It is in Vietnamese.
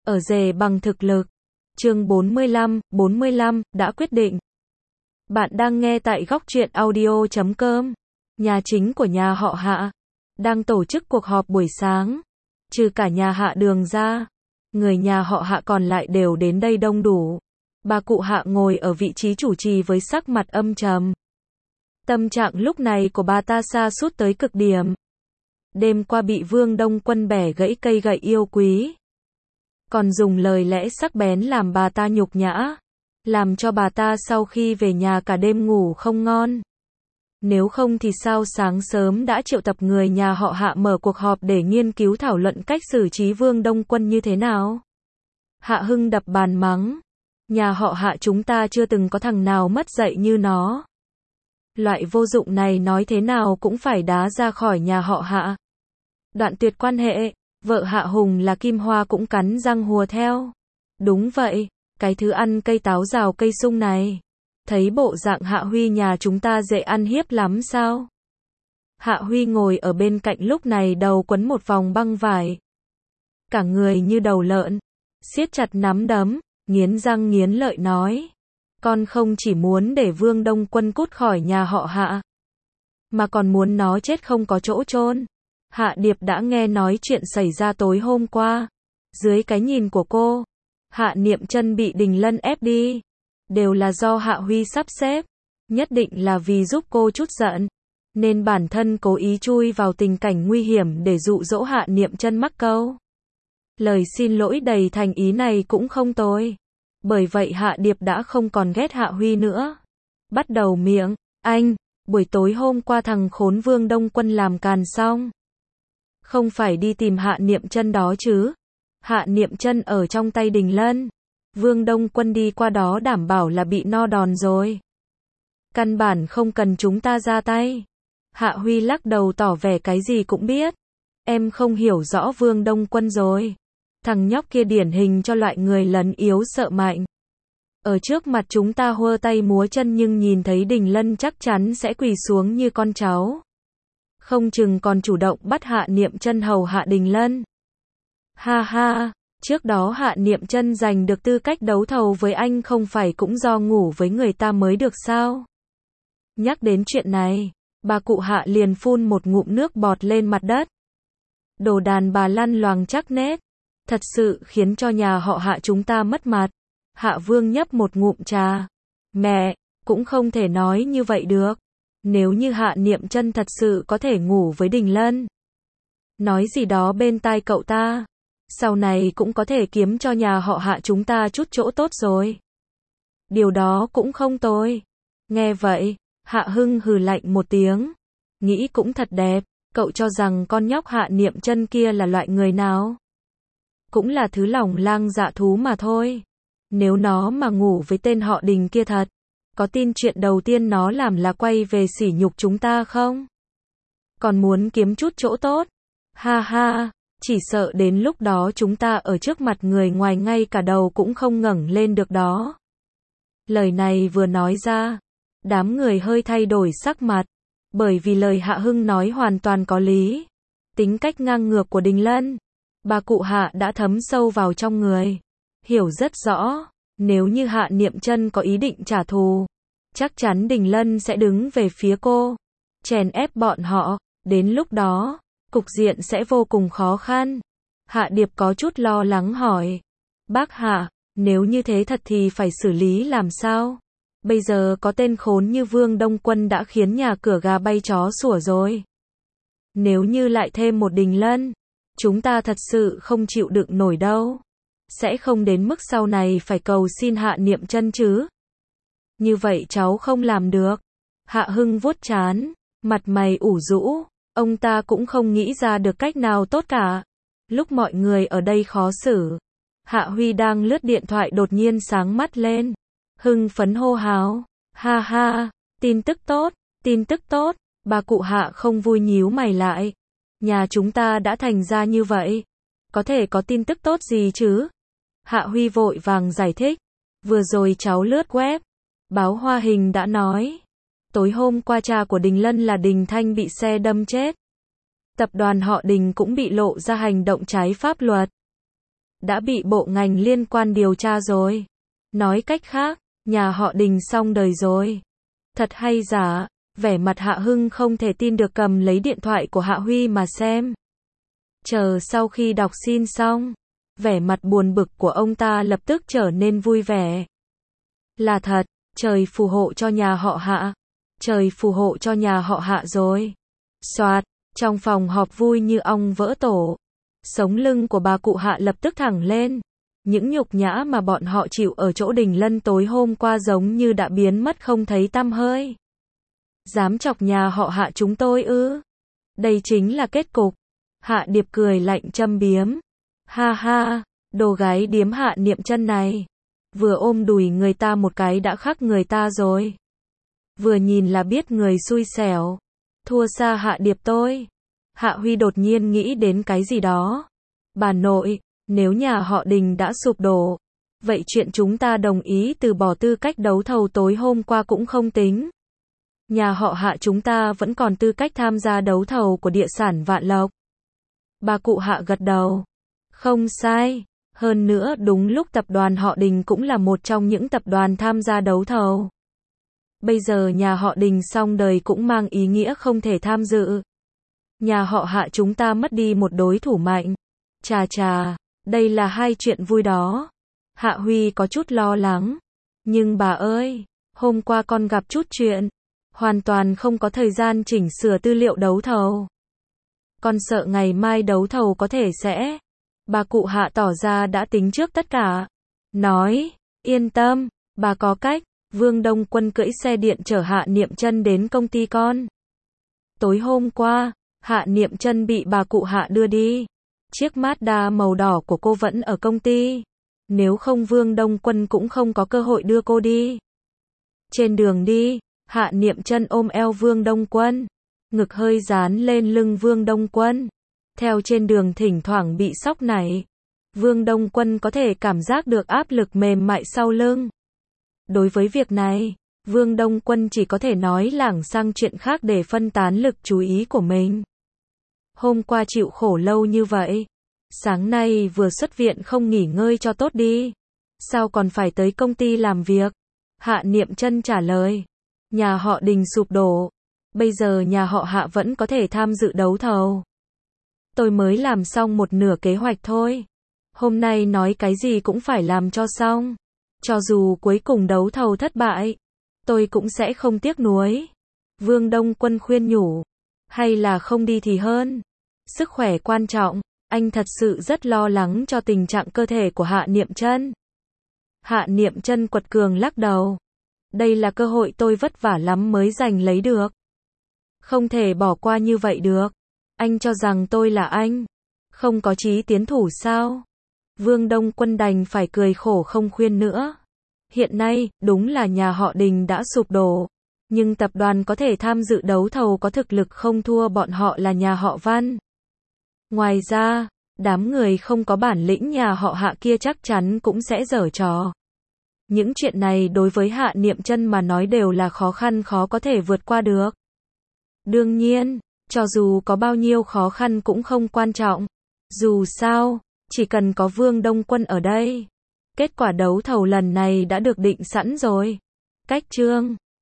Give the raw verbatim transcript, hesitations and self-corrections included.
ở rể bằng thực lực. Chương bốn mươi lăm, bốn mươi lăm, đã quyết định. Bạn đang nghe tại góc truyện audio chấm com. Nhà chính của nhà họ Hạ đang tổ chức cuộc họp buổi sáng. Trừ cả nhà Hạ Đường ra, người nhà họ Hạ còn lại đều đến đây đông đủ. Bà cụ Hạ ngồi ở vị trí chủ trì với sắc mặt âm trầm. Tâm trạng lúc này của bà ta sa sút tới cực điểm. Đêm qua bị Vương Đông Quân bẻ gãy cây gậy yêu quý, còn dùng lời lẽ sắc bén làm bà ta nhục nhã, làm cho bà ta sau khi về nhà cả đêm ngủ không ngon. Nếu không thì sao sáng sớm đã triệu tập người nhà họ Hạ mở cuộc họp để nghiên cứu thảo luận cách xử trí Vương Đông Quân như thế nào. Hạ Hưng đập bàn mắng, nhà họ Hạ chúng ta chưa từng có thằng nào mất dạy như nó. Loại vô dụng này nói thế nào cũng phải đá ra khỏi nhà họ Hạ. Đoạn tuyệt quan hệ, vợ Hạ Hùng là Kim Hoa cũng cắn răng hùa theo. Đúng vậy, cái thứ ăn cây táo rào cây sung này. Thấy bộ dạng Hạ Huy nhà chúng ta dễ ăn hiếp lắm sao? Hạ Huy ngồi ở bên cạnh lúc này đầu quấn một vòng băng vải. Cả người như đầu lợn, siết chặt nắm đấm, nghiến răng nghiến lợi nói. Con không chỉ muốn để Vương Đông Quân cút khỏi nhà họ Hạ, mà còn muốn nó chết không có chỗ chôn. Hạ Điệp đã nghe nói chuyện xảy ra tối hôm qua. Dưới cái nhìn của cô, Hạ Niệm Chân bị Đình Lân ép đi, đều là do Hạ Huy sắp xếp. Nhất định là vì giúp cô chút giận, nên bản thân cố ý chui vào tình cảnh nguy hiểm để dụ dỗ Hạ Niệm Chân mắc câu. Lời xin lỗi đầy thành ý này cũng không tồi. Bởi vậy Hạ Điệp đã không còn ghét Hạ Huy nữa. Bắt đầu miệng, anh, buổi tối hôm qua thằng khốn Vương Đông Quân làm càn xong, không phải đi tìm Hạ Niệm Chân đó chứ? Hạ Niệm Chân ở trong tay Đình Lân. Vương Đông Quân đi qua đó đảm bảo là bị no đòn rồi. Căn bản không cần chúng ta ra tay. Hạ Huy lắc đầu tỏ vẻ cái gì cũng biết. Em không hiểu rõ Vương Đông Quân rồi. Thằng nhóc kia điển hình cho loại người lấn yếu sợ mạnh. Ở trước mặt chúng ta hơ tay múa chân nhưng nhìn thấy Đình Lân chắc chắn sẽ quỳ xuống như con cháu. Không chừng còn chủ động bắt Hạ Niệm Chân hầu hạ Đình Lân. Ha ha, trước đó Hạ Niệm Chân giành được tư cách đấu thầu với anh không phải cũng do ngủ với người ta mới được sao? Nhắc đến chuyện này, bà cụ Hạ liền phun một ngụm nước bọt lên mặt đất. Đồ đàn bà lăn loàng chắc nét, thật sự khiến cho nhà họ Hạ chúng ta mất mặt. Hạ Vương nhấp một ngụm trà. Mẹ, cũng không thể nói như vậy được. Nếu như Hạ Niệm Chân thật sự có thể ngủ với Đình Lân, nói gì đó bên tai cậu ta, sau này cũng có thể kiếm cho nhà họ Hạ chúng ta chút chỗ tốt rồi. Điều đó cũng không tồi. Nghe vậy, Hạ Hưng hừ lạnh một tiếng. Nghĩ cũng thật đẹp, cậu cho rằng con nhóc Hạ Niệm Chân kia là loại người nào? Cũng là thứ lòng lang dạ thú mà thôi. Nếu nó mà ngủ với tên họ Đình kia thật, có tin chuyện đầu tiên nó làm là quay về sỉ nhục chúng ta không? Còn muốn kiếm chút chỗ tốt? Ha ha, chỉ sợ đến lúc đó chúng ta ở trước mặt người ngoài ngay cả đầu cũng không ngẩng lên được đó. Lời này vừa nói ra, đám người hơi thay đổi sắc mặt, bởi vì lời Hạ Hưng nói hoàn toàn có lý. Tính cách ngang ngược của Đình Lân, bà cụ Hạ đã thấm sâu vào trong người, hiểu rất rõ. Nếu như Hạ Niệm Chân có ý định trả thù, chắc chắn Đình Lân sẽ đứng về phía cô, chèn ép bọn họ. Đến lúc đó, cục diện sẽ vô cùng khó khăn. Hạ Điệp có chút lo lắng hỏi. Bác Hạ, nếu như thế thật thì phải xử lý làm sao? Bây giờ có tên khốn như Vương Đông Quân đã khiến nhà cửa gà bay chó sủa rồi. Nếu như lại thêm một Đình Lân, chúng ta thật sự không chịu đựng nổi đâu. Sẽ không đến mức sau này phải cầu xin Hạ Niệm Chân chứ. Như vậy cháu không làm được. Hạ Hưng vuốt trán, mặt mày ủ rũ. Ông ta cũng không nghĩ ra được cách nào tốt cả. Lúc mọi người ở đây khó xử, Hạ Huy đang lướt điện thoại đột nhiên sáng mắt lên. Hưng phấn hô hào. Ha ha, tin tức tốt, tin tức tốt. Bà cụ Hạ không vui nhíu mày lại. Nhà chúng ta đã thành ra như vậy, có thể có tin tức tốt gì chứ? Hạ Huy vội vàng giải thích. Vừa rồi cháu lướt web, báo Hoa Hình đã nói. Tối hôm qua cha của Đình Lân là Đình Thanh bị xe đâm chết. Tập đoàn họ Đình cũng bị lộ ra hành động trái pháp luật. đã bị bộ ngành liên quan điều tra rồi. Nói cách khác, nhà họ Đình xong đời rồi. Thật hay giả, vẻ mặt Hạ Hưng không thể tin được cầm lấy điện thoại của Hạ Huy mà xem. Chờ sau khi đọc xin xong, vẻ mặt buồn bực của ông ta lập tức trở nên vui vẻ. Là thật, trời phù hộ cho nhà họ Hạ. Trời phù hộ cho nhà họ Hạ rồi. Soạt, trong phòng họp vui như ong vỡ tổ. Sống lưng của bà cụ Hạ lập tức thẳng lên. Những nhục nhã mà bọn họ chịu ở chỗ Đình Lân tối hôm qua giống như đã biến mất không thấy tăm hơi. Dám chọc nhà họ Hạ chúng tôi ư? Đây chính là kết cục. Hạ Điệp cười lạnh châm biếm. Ha ha, đồ gái điếm Hạ Niệm Chân này. Vừa ôm đùi người ta một cái đã khắc người ta rồi. Vừa nhìn là biết người xui xẻo. Thua xa Hạ Điệp tôi. Hạ Huy đột nhiên nghĩ đến cái gì đó. Bà nội, nếu nhà họ Đình đã sụp đổ, vậy chuyện chúng ta đồng ý từ bỏ tư cách đấu thầu tối hôm qua cũng không tính. Nhà họ Hạ chúng ta vẫn còn tư cách tham gia đấu thầu của địa sản Vạn Lộc. Bà cụ Hạ gật đầu. Không sai. Hơn nữa đúng lúc tập đoàn họ Đình cũng là một trong những tập đoàn tham gia đấu thầu. Bây giờ nhà họ Đình xong đời cũng mang ý nghĩa không thể tham dự. Nhà họ Hạ chúng ta mất đi một đối thủ mạnh. Chà chà, đây là hai chuyện vui đó. Hạ Huy có chút lo lắng. Nhưng bà ơi, hôm qua con gặp chút chuyện. Hoàn toàn không có thời gian chỉnh sửa tư liệu đấu thầu. Con sợ ngày mai đấu thầu có thể sẽ. Bà cụ Hạ tỏ ra đã tính trước tất cả. Nói, yên tâm, bà có cách. Vương Đông Quân cưỡi xe điện chở Hạ Niệm Chân đến công ty con. Tối hôm qua, Hạ Niệm Chân bị bà cụ Hạ đưa đi. Chiếc Mazda màu đỏ của cô vẫn ở công ty. Nếu không Vương Đông Quân cũng không có cơ hội đưa cô đi. Trên đường đi, Hạ Niệm Chân ôm eo Vương Đông Quân. Ngực hơi dán lên lưng Vương Đông Quân. Theo trên đường thỉnh thoảng bị sóc nảy. Vương Đông Quân có thể cảm giác được áp lực mềm mại sau lưng. Đối với việc này, Vương Đông Quân chỉ có thể nói lảng sang chuyện khác để phân tán lực chú ý của mình. Hôm qua chịu khổ lâu như vậy. Sáng nay vừa xuất viện không nghỉ ngơi cho tốt đi. Sao còn phải tới công ty làm việc? Hạ Niệm Chân trả lời. Nhà họ Đình sụp đổ. Bây giờ nhà họ Hạ vẫn có thể tham dự đấu thầu. Tôi mới làm xong một nửa kế hoạch thôi. Hôm nay nói cái gì cũng phải làm cho xong. Cho dù cuối cùng đấu thầu thất bại, tôi cũng sẽ không tiếc nuối. Vương Đông Quân khuyên nhủ. Hay là không đi thì hơn. Sức khỏe quan trọng. Anh thật sự rất lo lắng cho tình trạng cơ thể của Hạ Niệm Chân. Hạ Niệm Chân quật cường lắc đầu. Đây là cơ hội tôi vất vả lắm mới giành lấy được. Không thể bỏ qua như vậy được. Anh cho rằng tôi là anh. Không có chí tiến thủ sao? Vương Đông Quân đành phải cười khổ không khuyên nữa. Hiện nay, đúng là nhà họ Đình đã sụp đổ. Nhưng tập đoàn có thể tham dự đấu thầu có thực lực không thua bọn họ là nhà họ Văn. Ngoài ra, đám người không có bản lĩnh nhà họ Hạ kia chắc chắn cũng sẽ giở trò. Những chuyện này đối với Hạ Niệm Chân mà nói đều là khó khăn khó có thể vượt qua được. Đương nhiên, cho dù có bao nhiêu khó khăn cũng không quan trọng. Dù sao, chỉ cần có Vương Đông Quân ở đây. Kết quả đấu thầu lần này đã được định sẵn rồi. Cách chương